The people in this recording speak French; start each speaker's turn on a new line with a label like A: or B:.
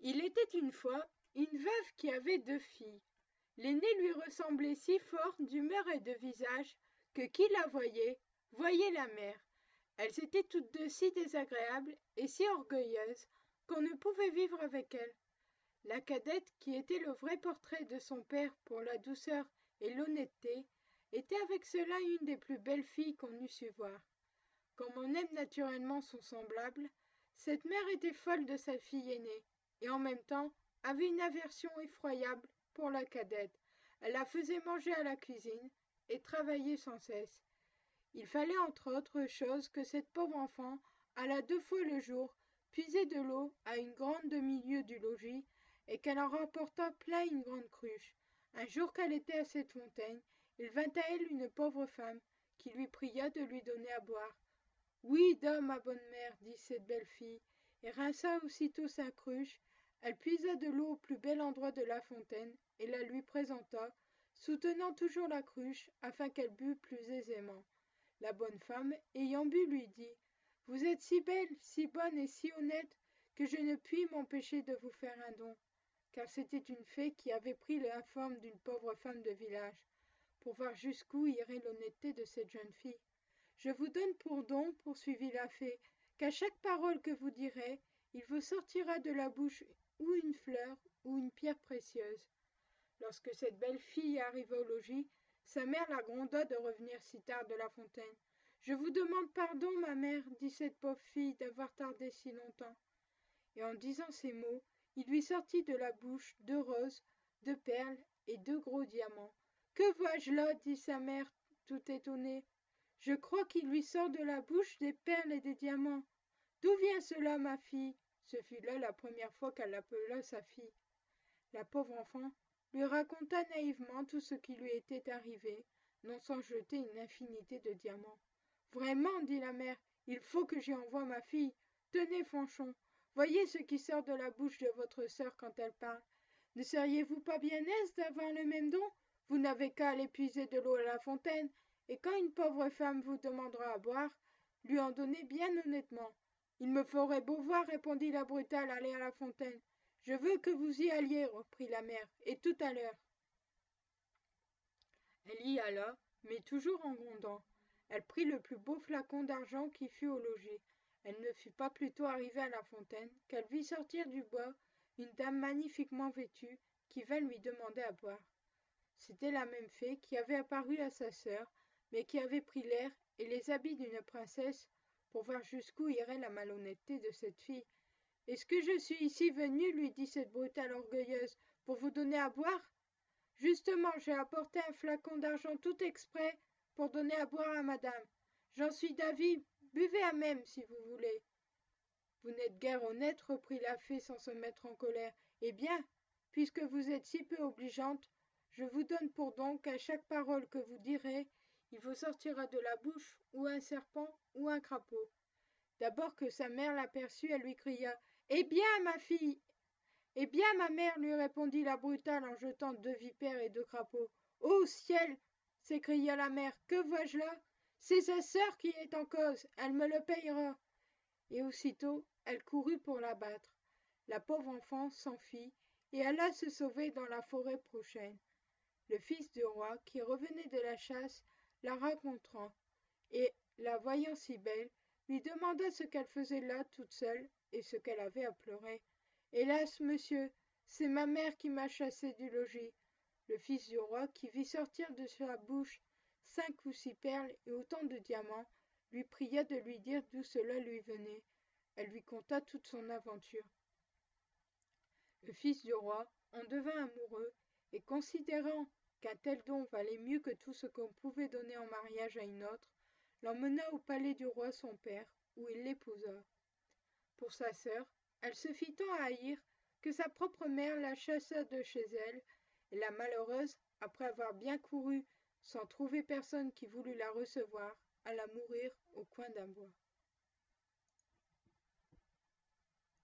A: Il était une fois une veuve qui avait 2 filles. L'aînée lui ressemblait si fort d'humeur et de visage que qui la voyait, voyait la mère. Elles étaient toutes deux si désagréables et si orgueilleuses qu'on ne pouvait vivre avec elles. La cadette, qui était le vrai portrait de son père pour la douceur et l'honnêteté, était avec cela une des plus belles filles qu'on eût su voir. Comme on aime naturellement son semblable, cette mère était folle de sa fille aînée, et en même temps avait une aversion effroyable pour la cadette. Elle la faisait manger à la cuisine et travailler sans cesse. Il fallait entre autres choses que cette pauvre enfant allât 2 fois le jour puiser de l'eau à une grande demi-lieue du logis, et qu'elle en rapportât plein une grande cruche. Un jour qu'elle était à cette fontaine, il vint à elle une pauvre femme, qui lui pria de lui donner à boire. Oui, dame, ma bonne mère, dit cette belle fille, et rinça aussitôt sa cruche. Elle puisa de l'eau au plus bel endroit de la fontaine, et la lui présenta, soutenant toujours la cruche, afin qu'elle bût plus aisément. La bonne femme, ayant bu, lui dit « Vous êtes si belle, si bonne et si honnête, que je ne puis m'empêcher de vous faire un don. » Car c'était une fée qui avait pris la forme d'une pauvre femme de village, pour voir jusqu'où irait l'honnêteté de cette jeune fille. Je vous donne pour don, poursuivit la fée, qu'à chaque parole que vous direz, il vous sortira de la bouche ou une fleur ou une pierre précieuse. Lorsque cette belle fille arriva au logis, sa mère la gronda de revenir si tard de la fontaine. Je vous demande pardon, ma mère, dit cette pauvre fille, d'avoir tardé si longtemps. Et en disant ces mots, il lui sortit de la bouche 2 roses, 2 perles et 2 gros diamants. Que vois-je là, dit sa mère, tout étonnée. Je crois qu'il lui sort de la bouche des perles et des diamants. D'où vient cela, ma fille? Ce fut là la première fois qu'elle appela sa fille. La pauvre enfant lui raconta naïvement tout ce qui lui était arrivé, non sans jeter une infinité de diamants. Vraiment, dit la mère, il faut que j'y envoie ma fille. Tenez, Fanchon, voyez ce qui sort de la bouche de votre sœur quand elle parle. Ne seriez-vous pas bien aise d'avoir le même don? Vous n'avez qu'à aller puiser de l'eau à la fontaine, et quand une pauvre femme vous demandera à boire, lui en donner bien honnêtement. Il me ferait beau voir, répondit la brutale, aller à la fontaine. Je veux que vous y alliez, reprit la mère, et tout à l'heure. Elle y alla, mais toujours en grondant. Elle prit le plus beau flacon d'argent qui fût au logis. Elle ne fut pas plutôt arrivée à la fontaine qu'elle vit sortir du bois une dame magnifiquement vêtue qui vint lui demander à boire. C'était la même fée qui avait apparu à sa sœur, mais qui avait pris l'air et les habits d'une princesse pour voir jusqu'où irait la malhonnêteté de cette fille. « Est-ce que je suis ici venue, lui dit cette brutale orgueilleuse, pour vous donner à boire? Justement, j'ai apporté un flacon d'argent tout exprès pour donner à boire à madame. J'en suis d'avis, buvez à même si vous voulez. » Vous n'êtes guère honnête, reprit la fée sans se mettre en colère. Eh bien, puisque vous êtes si peu obligeante, je vous donne pour don qu'à chaque parole que vous direz, il vous sortira de la bouche ou un serpent ou un crapaud. D'abord que sa mère l'aperçut, elle lui cria « Eh bien, ma fille !» « Eh bien, ma mère, lui répondit la brutale en jetant 2 vipères et 2 crapauds. « Ô ciel !» s'écria la mère, « que vois-je là? C'est sa sœur qui est en cause, elle me le payera. » Et aussitôt, elle courut pour la battre. La pauvre enfant s'enfuit et alla se sauver dans la forêt prochaine. Le fils du roi, qui revenait de la chasse, la rencontra, et, la voyant si belle, lui demanda ce qu'elle faisait là toute seule et ce qu'elle avait à pleurer. « Hélas, monsieur, c'est ma mère qui m'a chassée du logis. » Le fils du roi, qui vit sortir de sa bouche 5 ou 6 perles et autant de diamants, lui pria de lui dire d'où cela lui venait. Elle lui conta toute son aventure. Le fils du roi en devint amoureux, et considérant qu'un tel don valait mieux que tout ce qu'on pouvait donner en mariage à une autre, l'emmena au palais du roi son père, où il l'épousa. Pour sa sœur, elle se fit tant haïr que sa propre mère la chassa de chez elle, et la malheureuse, après avoir bien couru sans trouver personne qui voulût la recevoir, alla mourir au coin d'un bois.